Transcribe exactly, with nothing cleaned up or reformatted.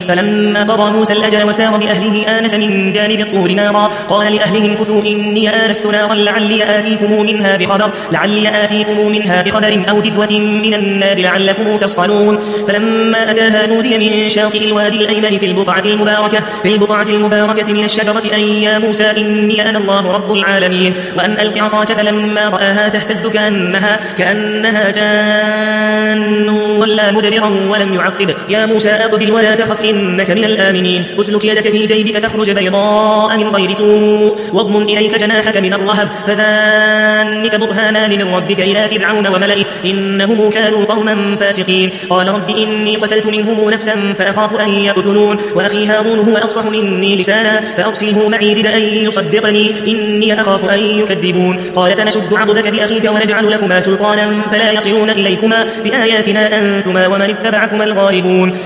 فلما قضى موسى الأجل وسار بأهله آنس من جانب الطور نارا قال لأهلهم كثوا إني آنست نارا لعلي آتيكم منها بخبر لعلي آتيكم منها بخبر أو جذوة من النار لعلكم تصطلون فلما أتاها نودي من شاطئ الوادي الأيمن في البقعة المباركة في البقعة المباركة من الشجرة أن يا موسى إني أنا الله رب العالمين وأن ألق عصاك فلما رآها تهتز كأنها كأنها جان ولا مدبرا ولم يعقب يا موسى أقبل ولا تخف إنك من الآمنين أسلك يدك في جيبك تخرج بيضاء من غير سوء واضمن إليك جناحك من الرهب فذلك برهانان من ربك إلى فرعون وملئه إنهم كانوا قوما فاسقين قال رب إني قتلت منهم نفسا فأخاف أن يقتلون وأخي هارون هو أفصح مني لسانا فأرسله معي رد أن يصدقني إني أخاف أن يكذبون قال سنشد عضدك بأخيك ونجعل لكما سلطانا فلا يصلون إليكما بآياتنا أنتما ومن اتبعكما الغالبون